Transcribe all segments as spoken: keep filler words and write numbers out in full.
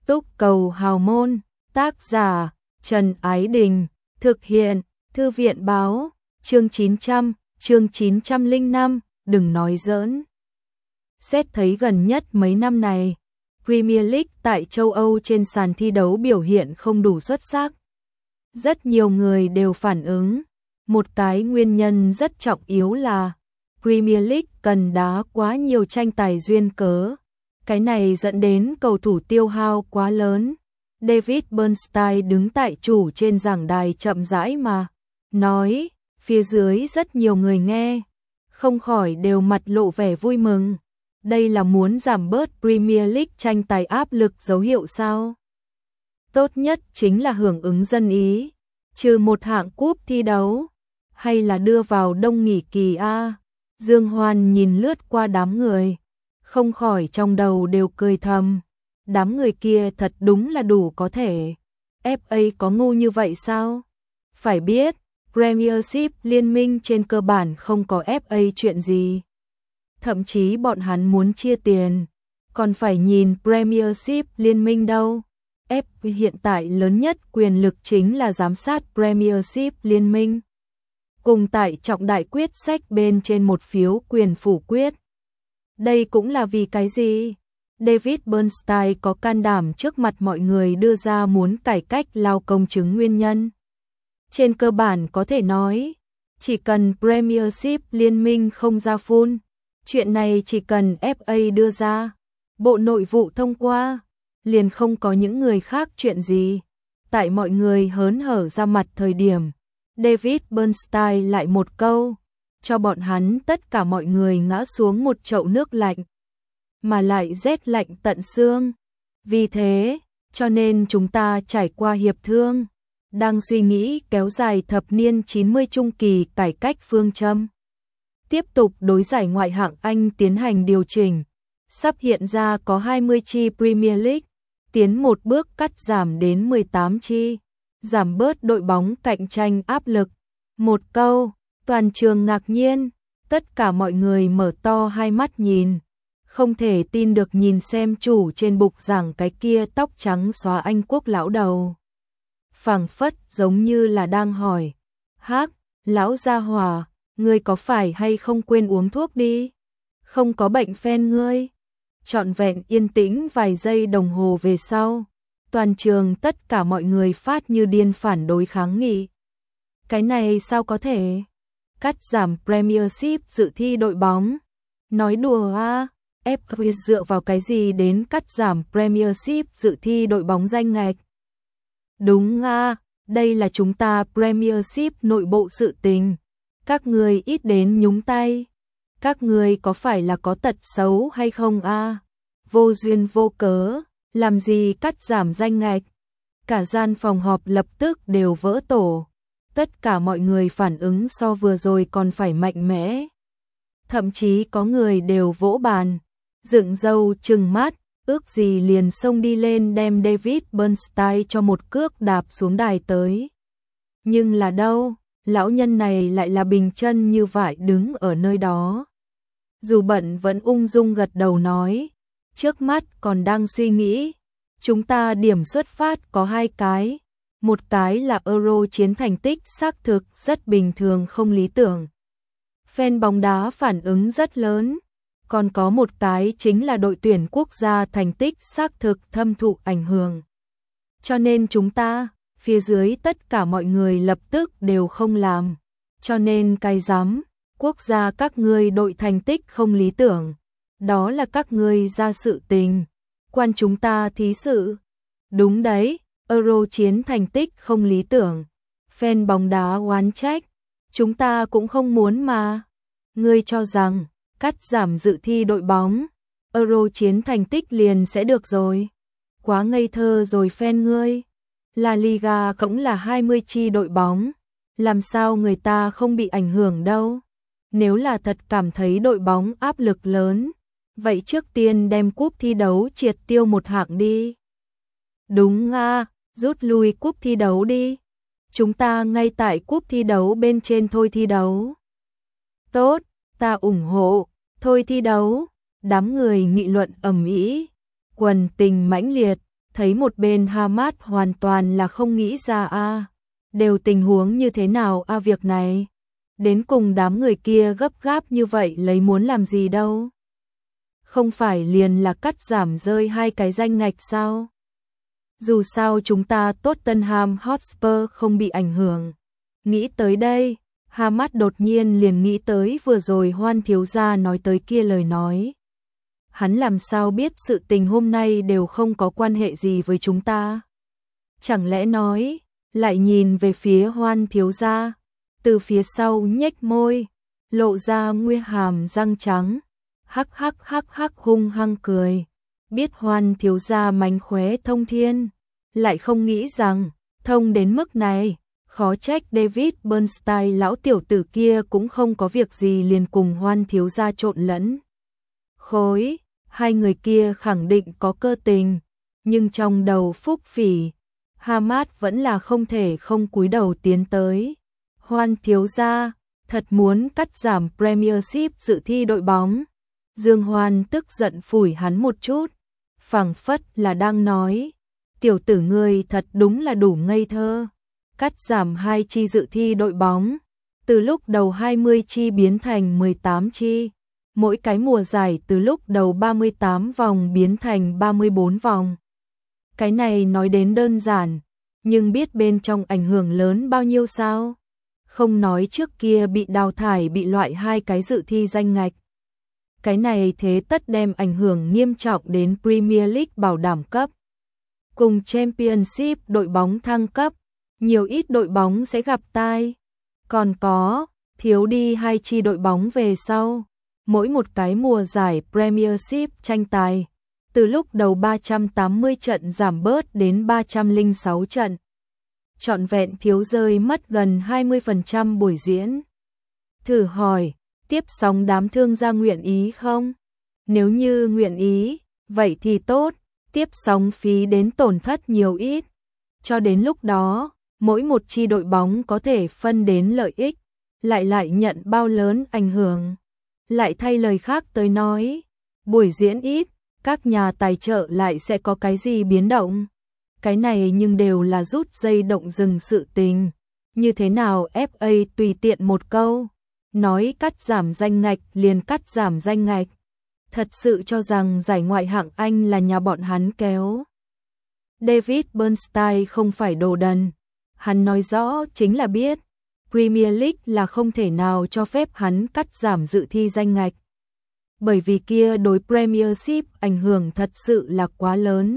Túc Cầu Hào Môn, tác giả Trần Ái Đình, thực hiện Thư viện Báo, chương chín trăm, chương chín trăm lẻ năm, đừng nói giỡn. Xét thấy gần nhất mấy năm này, Premier League tại châu Âu trên sàn thi đấu biểu hiện không đủ xuất sắc. Rất nhiều người đều phản ứng, một cái nguyên nhân rất trọng yếu là Premier League cần đá quá nhiều tranh tài duyên cớ. Cái này dẫn đến cầu thủ tiêu hao quá lớn. David Bernstein đứng tại chủ trên giảng đài chậm rãi mà nói, phía dưới rất nhiều người nghe, không khỏi đều mặt lộ vẻ vui mừng. Đây là muốn giảm bớt Premier League tranh tài áp lực dấu hiệu sao? Tốt nhất chính là hưởng ứng dân ý, trừ một hạng cúp thi đấu, hay là đưa vào đông nghỉ kỳ A. Dương Hoan nhìn lướt qua đám người, không khỏi trong đầu đều cười thầm. Đám người kia thật đúng là đủ có thể. ép a có ngu như vậy sao? Phải biết, Premiership liên minh trên cơ bản không có ép a chuyện gì. Thậm chí bọn hắn muốn chia tiền, còn phải nhìn Premiership liên minh đâu. ép a hiện tại lớn nhất quyền lực chính là giám sát Premiership liên minh. Cùng tại trọng đại quyết sách bên trên một phiếu quyền phủ quyết. Đây cũng là vì cái gì? David Bernstein có can đảm trước mặt mọi người đưa ra muốn cải cách lao công chứng nguyên nhân. Trên cơ bản có thể nói, chỉ cần Premiership liên minh không ra phun, chuyện này chỉ cần ép a đưa ra, Bộ Nội vụ thông qua, liền không có những người khác chuyện gì. Tại mọi người hớn hở ra mặt thời điểm, David Bernstein lại một câu, cho bọn hắn tất cả mọi người ngã xuống một chậu nước lạnh, mà lại rét lạnh tận xương. Vì thế, cho nên chúng ta trải qua hiệp thương, đang suy nghĩ kéo dài thập niên chín mươi trung kỳ cải cách phương châm. Tiếp tục đối giải ngoại hạng Anh tiến hành điều chỉnh, sắp hiện ra có hai mươi chi Premier League, tiến một bước cắt giảm đến mười tám chi, giảm bớt đội bóng cạnh tranh áp lực. Một câu, toàn trường ngạc nhiên, tất cả mọi người mở to hai mắt nhìn, không thể tin được nhìn xem chủ trên bục giảng cái kia tóc trắng xóa Anh quốc lão đầu. Phảng phất giống như là đang hỏi, hắc, lão gia hỏa, ngươi có phải hay không quên uống thuốc đi? Không có bệnh phen ngươi. Trọn vẹn yên tĩnh vài giây đồng hồ về sau, toàn trường tất cả mọi người phát như điên phản đối kháng nghị. Cái này sao có thể? Cắt giảm Premiership dự thi đội bóng. Nói đùa à, ép a dựa vào cái gì đến cắt giảm Premiership dự thi đội bóng danh ngạch? Đúng à, đây là chúng ta Premiership nội bộ sự tình. Các người ít đến nhúng tay. Các người có phải là có tật xấu hay không à? Vô duyên vô cớ, làm gì cắt giảm danh ngạch? Cả gian phòng họp lập tức đều vỡ tổ. Tất cả mọi người phản ứng so vừa rồi còn phải mạnh mẽ. Thậm chí có người đều vỗ bàn, dựng râu trừng mắt, ước gì liền xông đi lên đem David Bernstein cho một cước đạp xuống đài tới. Nhưng là đâu, lão nhân này lại là bình chân như vậy đứng ở nơi đó. Dù bận vẫn ung dung gật đầu nói, trước mắt còn đang suy nghĩ, chúng ta điểm xuất phát có hai cái. Một cái là Euro chiến thành tích xác thực rất bình thường không lý tưởng. Fan bóng đá phản ứng rất lớn. Còn có một cái chính là đội tuyển quốc gia thành tích xác thực thâm thụ ảnh hưởng. Cho nên chúng ta, phía dưới tất cả mọi người lập tức đều không làm. Cho nên cái dám, quốc gia các ngươi đội thành tích không lý tưởng. Đó là các ngươi ra sự tình. Quan chúng ta thí sự. Đúng đấy. Euro chiến thành tích không lý tưởng, fan bóng đá oán trách, chúng ta cũng không muốn mà. Ngươi cho rằng, cắt giảm dự thi đội bóng, Euro chiến thành tích liền sẽ được rồi. Quá ngây thơ rồi fan ngươi. La Liga cũng là hai mươi chi đội bóng, làm sao người ta không bị ảnh hưởng đâu. Nếu là thật cảm thấy đội bóng áp lực lớn, vậy trước tiên đem cúp thi đấu triệt tiêu một hạng đi. Đúng à, rút lui cúp thi đấu đi. Chúng ta ngay tại cúp thi đấu bên trên thôi thi đấu. Tốt, ta ủng hộ, thôi thi đấu. Đám người nghị luận ầm ĩ, quần tình mãnh liệt, thấy một bên Hamas hoàn toàn là không nghĩ ra a, đều tình huống như thế nào a việc này? Đến cùng đám người kia gấp gáp như vậy lấy muốn làm gì đâu? Không phải liền là cắt giảm rơi hai cái danh ngạch sao? Dù sao chúng ta Tottenham Hotspur không bị ảnh hưởng. Nghĩ tới đây, Hamas đột nhiên liền nghĩ tới vừa rồi Hoan thiếu gia nói tới kia lời nói. Hắn làm sao biết sự tình hôm nay đều không có quan hệ gì với chúng ta? Chẳng lẽ nói, lại nhìn về phía Hoan thiếu gia, từ phía sau nhếch môi, lộ ra nguyên hàm răng trắng, hắc hắc hắc hắc hung hăng cười. Biết Hoan thiếu gia mánh khóe thông thiên, lại không nghĩ rằng, thông đến mức này, khó trách David Bernstein lão tiểu tử kia cũng không có việc gì liền cùng Hoan thiếu gia trộn lẫn. Khối, hai người kia khẳng định có cơ tình, nhưng trong đầu Phúc Phỉ, Hamas vẫn là không thể không cúi đầu tiến tới. Hoan thiếu gia, thật muốn cắt giảm Premiership dự thi đội bóng. Dương Hoan tức giận phủi hắn một chút, phảng phất là đang nói, tiểu tử ngươi thật đúng là đủ ngây thơ. Cắt giảm hai chi dự thi đội bóng, từ lúc đầu hai mươi chi biến thành mười tám chi, mỗi cái mùa giải từ lúc đầu ba mươi tám vòng biến thành ba mươi bốn vòng. Cái này nói đến đơn giản, nhưng biết bên trong ảnh hưởng lớn bao nhiêu sao? Không nói trước kia bị đào thải bị loại hai cái dự thi danh ngạch. Cái này thế tất đem ảnh hưởng nghiêm trọng đến Premier League bảo đảm cấp. Cùng Championship đội bóng thăng cấp, nhiều ít đội bóng sẽ gặp tai. Còn có, thiếu đi hai chi đội bóng về sau, mỗi một cái mùa giải Premiership tranh tài, từ lúc đầu ba trăm tám mươi trận giảm bớt đến ba trăm lẻ sáu trận. Trọn vẹn thiếu rơi mất gần hai mươi phần trăm buổi diễn. Thử hỏi, tiếp sóng đám thương gia nguyện ý không? Nếu như nguyện ý, vậy thì tốt, tiếp sóng phí đến tổn thất nhiều ít. Cho đến lúc đó, mỗi một chi đội bóng có thể phân đến lợi ích, lại lại nhận bao lớn ảnh hưởng. Lại thay lời khác tới nói, buổi diễn ít, các nhà tài trợ lại sẽ có cái gì biến động. Cái này nhưng đều là rút dây động rừng sự tình. Như thế nào ép a tùy tiện một câu, nói cắt giảm danh ngạch liền cắt giảm danh ngạch. Thật sự cho rằng giải ngoại hạng Anh là nhà bọn hắn kéo. David Bernstein không phải đồ đần. Hắn nói rõ chính là biết, Premier League là không thể nào cho phép hắn cắt giảm dự thi danh ngạch. Bởi vì kia đối Premiership ảnh hưởng thật sự là quá lớn.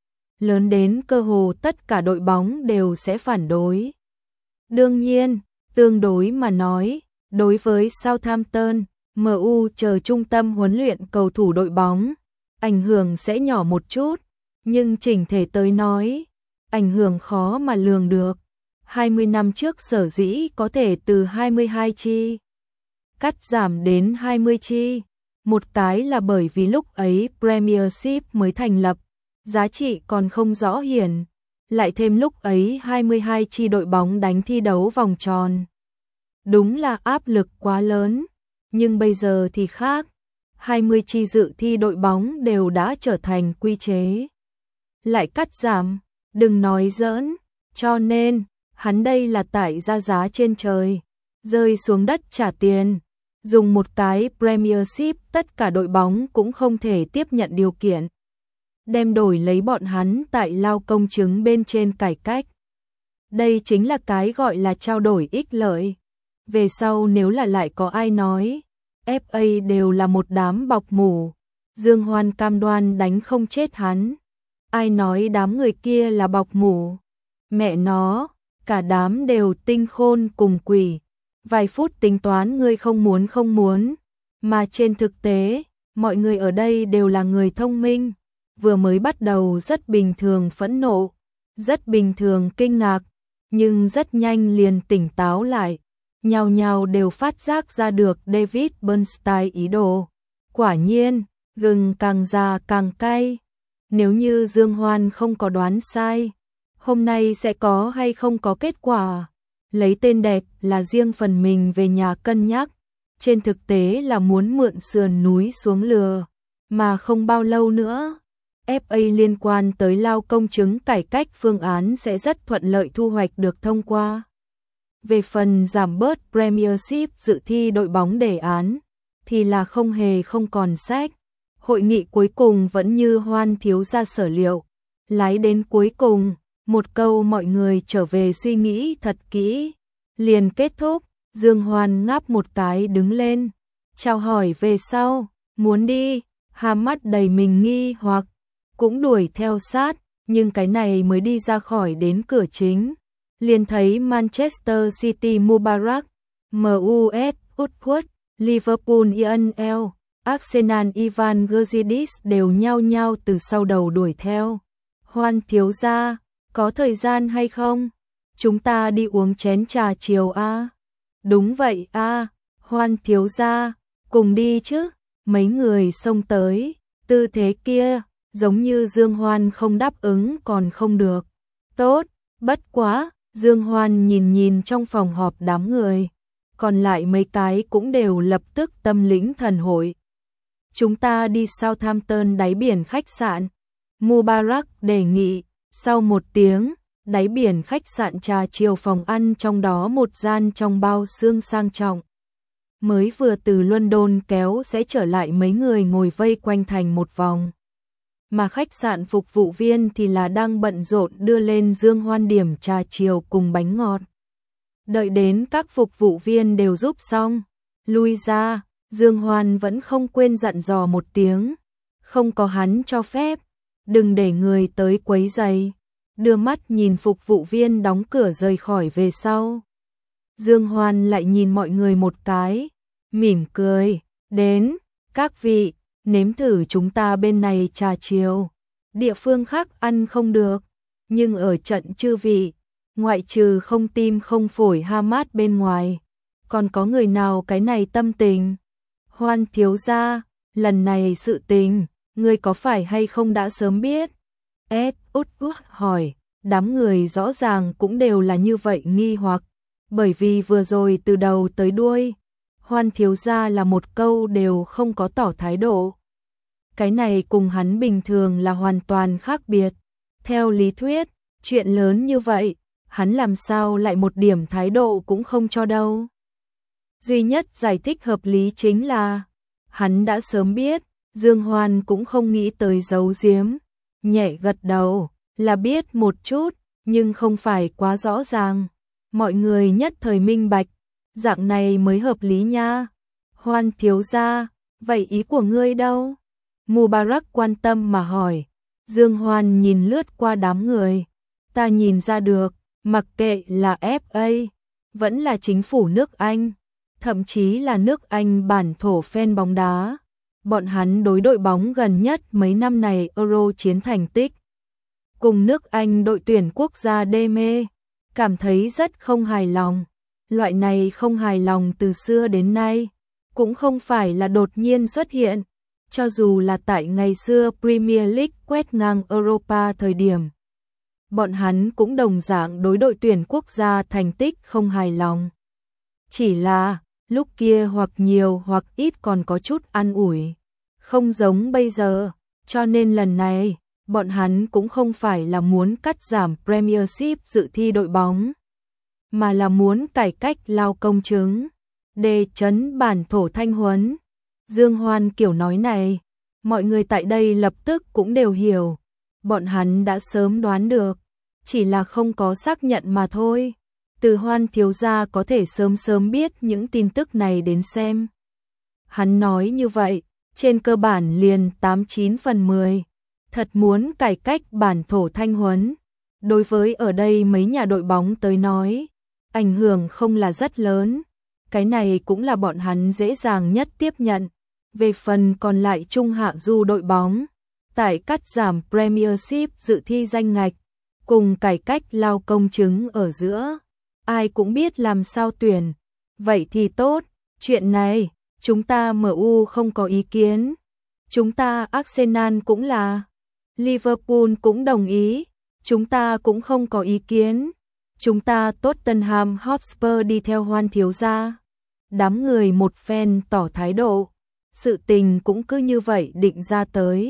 Lớn đến cơ hồ tất cả đội bóng đều sẽ phản đối. Đương nhiên, tương đối mà nói, đối với Southampton, em u chờ trung tâm huấn luyện cầu thủ đội bóng, ảnh hưởng sẽ nhỏ một chút, nhưng chỉnh thể tới nói, ảnh hưởng khó mà lường được. hai mươi năm trước sở dĩ có thể từ hai mươi hai chi cắt giảm đến hai mươi chi, một cái là bởi vì lúc ấy Premiership mới thành lập, giá trị còn không rõ hiển, lại thêm lúc ấy hai mươi hai chi đội bóng đánh thi đấu vòng tròn. Đúng là áp lực quá lớn, nhưng bây giờ thì khác, hai mươi chi dự thi đội bóng đều đã trở thành quy chế. Lại cắt giảm, đừng nói giỡn, cho nên, hắn đây là tải ra giá trên trời, rơi xuống đất trả tiền. Dùng một cái Premiership tất cả đội bóng cũng không thể tiếp nhận điều kiện. Đem đổi lấy bọn hắn tại lao công chứng bên trên cải cách. Đây chính là cái gọi là trao đổi ích lợi. Về sau nếu là lại có ai nói, ép a đều là một đám bọc mủ, Dương Hoan cam đoan đánh không chết hắn. Ai nói đám người kia là bọc mủ? Mẹ nó, cả đám đều tinh khôn cùng quỷ. Vài phút tính toán ngươi không muốn không muốn, mà trên thực tế, mọi người ở đây đều là người thông minh, vừa mới bắt đầu rất bình thường phẫn nộ, rất bình thường kinh ngạc, nhưng rất nhanh liền tỉnh táo lại, nhao nhao đều phát giác ra được David Bernstein ý đồ. Quả nhiên, gừng càng già càng cay, nếu như Dương Hoan không có đoán sai, hôm nay sẽ có hay không có kết quả. Lấy tên đẹp là riêng phần mình về nhà cân nhắc, trên thực tế là muốn mượn sườn núi xuống lừa, mà không bao lâu nữa, ép a liên quan tới lao công chứng cải cách phương án sẽ rất thuận lợi thu hoạch được thông qua. Về phần giảm bớt Premiership dự thi đội bóng đề án, thì là không hề không còn sách. Hội nghị cuối cùng vẫn như Hoan thiếu gia sở liệu, lái đến cuối cùng, một câu mọi người trở về suy nghĩ thật kỹ, liền kết thúc. Dương Hoan ngáp một cái đứng lên, chào hỏi về sau, muốn đi, Hà mắt đầy mình nghi hoặc, cũng đuổi theo sát, nhưng cái này mới đi ra khỏi đến cửa chính, liền thấy Manchester City Mubarak, em u ét Woodward, Liverpool Ian L, Arsenal Ivan Gazidis đều nhao nhao từ sau đầu đuổi theo. Hoan thiếu gia, có thời gian hay không? Chúng ta đi uống chén trà chiều a. Đúng vậy a, Hoan thiếu gia, cùng đi chứ. Mấy người xông tới, tư thế kia, giống như Dương Hoan không đáp ứng còn không được. Tốt, bất quá, Dương Hoan nhìn nhìn trong phòng họp đám người, còn lại mấy cái cũng đều lập tức tâm lĩnh thần hội. Chúng ta đi Southampton đáy biển khách sạn. Mubarak đề nghị, sau một tiếng, đáy biển khách sạn trà chiều phòng ăn trong đó một gian trong bao xương sang trọng. Mới vừa từ London kéo sẽ trở lại mấy người ngồi vây quanh thành một vòng. Mà khách sạn phục vụ viên thì là đang bận rộn đưa lên Dương Hoan điểm trà chiều cùng bánh ngọt. Đợi đến các phục vụ viên đều giúp xong, lui ra, Dương Hoan vẫn không quên dặn dò một tiếng, không có hắn cho phép, đừng để người tới quấy rầy. Đưa mắt nhìn phục vụ viên đóng cửa rời khỏi về sau. Dương Hoan lại nhìn mọi người một cái, mỉm cười, đến, các vị, nếm thử chúng ta bên này trà chiều. Địa phương khác ăn không được, nhưng ở trận chư vị, ngoại trừ không tim không phổi Hamad bên ngoài, còn có người nào cái này tâm tình? Hoan thiếu gia, lần này sự tình, ngươi có phải hay không đã sớm biết? Ed út út hỏi, đám người rõ ràng cũng đều là như vậy nghi hoặc, bởi vì vừa rồi từ đầu tới đuôi, Hoan thiếu gia là một câu đều không có tỏ thái độ. Cái này cùng hắn bình thường là hoàn toàn khác biệt. Theo lý thuyết, chuyện lớn như vậy, hắn làm sao lại một điểm thái độ cũng không cho đâu. Duy nhất giải thích hợp lý chính là, hắn đã sớm biết, Dương Hoan cũng không nghĩ tới giấu giếm, nhẹ gật đầu, là biết một chút, nhưng không phải quá rõ ràng. Mọi người nhất thời minh bạch, dạng này mới hợp lý nha. Hoan thiếu gia, vậy ý của ngươi đâu? Mubarak quan tâm mà hỏi. Dương Hoan nhìn lướt qua đám người, ta nhìn ra được, mặc kệ là ép a, vẫn là chính phủ nước Anh, thậm chí là nước Anh bản thổ fan bóng đá, bọn hắn đối đội bóng gần nhất mấy năm này Euro chiến thành tích, cùng nước Anh đội tuyển quốc gia đê mê, cảm thấy rất không hài lòng. Loại này không hài lòng từ xưa đến nay, cũng không phải là đột nhiên xuất hiện, cho dù là tại ngày xưa Premier League quét ngang Europa thời điểm. Bọn hắn cũng đồng dạng đối đội tuyển quốc gia thành tích không hài lòng. Chỉ là, lúc kia hoặc nhiều hoặc ít còn có chút an ủi, không giống bây giờ, cho nên lần này, bọn hắn cũng không phải là muốn cắt giảm Premiership dự thi đội bóng, mà là muốn cải cách lao công chứng, đề chấn bản thổ thanh huấn. Dương Hoan kiểu nói này, mọi người tại đây lập tức cũng đều hiểu, bọn hắn đã sớm đoán được, chỉ là không có xác nhận mà thôi. Từ Hoan thiếu gia có thể sớm sớm biết những tin tức này đến xem. Hắn nói như vậy, trên cơ bản liền tám chín phần mười, thật muốn cải cách bản thổ thanh huấn. Đối với ở đây mấy nhà đội bóng tới nói, ảnh hưởng không là rất lớn, cái này cũng là bọn hắn dễ dàng nhất tiếp nhận. Về phần còn lại trung hạ du đội bóng, tại cắt giảm Premiership dự thi danh ngạch, cùng cải cách lao công chứng ở giữa, ai cũng biết làm sao tuyển. Vậy thì tốt, chuyện này, chúng ta em u không có ý kiến. Chúng ta Arsenal cũng là, Liverpool cũng đồng ý, chúng ta cũng không có ý kiến. Chúng ta Tottenham Hotspur đi theo Hoan thiếu gia. Đám người một phen tỏ thái độ, sự tình cũng cứ như vậy định ra tới.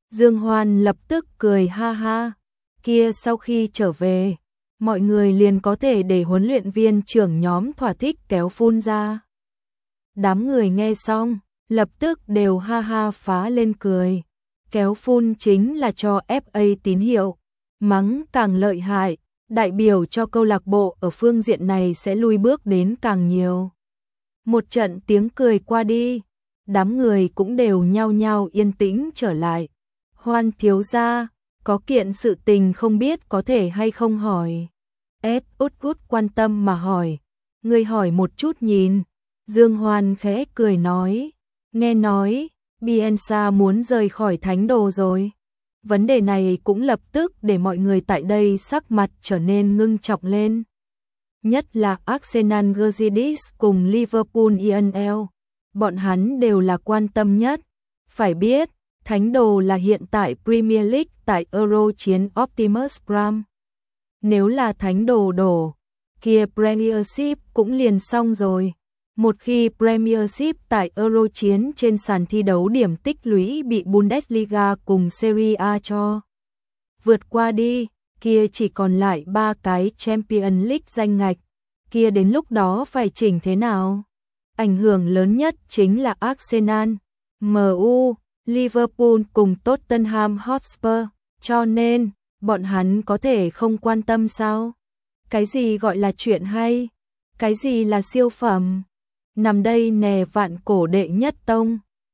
Dương Hoan lập tức cười ha ha. Kia sau khi trở về, mọi người liền có thể để huấn luyện viên trưởng nhóm thỏa thích kéo phun ra. Đám người nghe xong, lập tức đều ha ha phá lên cười. Kéo phun chính là cho ép a tín hiệu, mắng càng lợi hại, đại biểu cho câu lạc bộ ở phương diện này sẽ lui bước đến càng nhiều. Một trận tiếng cười qua đi, đám người cũng đều nhao nhao yên tĩnh trở lại. Hoan thiếu gia, có kiện sự tình không biết có thể hay không hỏi. Ed út út quan tâm mà hỏi. Người hỏi một chút nhìn. Dương Hoan khẽ cười nói. Nghe nói, Bielsa muốn rời khỏi thánh đồ rồi. Vấn đề này cũng lập tức để mọi người tại đây sắc mặt trở nên ngưng trọng lên. Nhất là Arsenal Gazidis cùng Liverpool e en lờ. Bọn hắn đều là quan tâm nhất. Phải biết, thánh đồ là hiện tại Premier League tại Euro chiến Optimus Prime. Nếu là thánh đồ đổ, kia Premiership cũng liền xong rồi. Một khi Premiership tại Euro chiến trên sàn thi đấu điểm tích lũy bị Bundesliga cùng Serie A cho vượt qua đi, kia chỉ còn lại ba cái Champions League danh ngạch, kia đến lúc đó phải chỉnh thế nào? Ảnh hưởng lớn nhất chính là Arsenal, em u, Liverpool cùng Tottenham Hotspur, cho nên bọn hắn có thể không quan tâm sao? Cái gì gọi là chuyện hay? Cái gì là siêu phẩm? Nằm đây nè vạn cổ đệ nhất tông.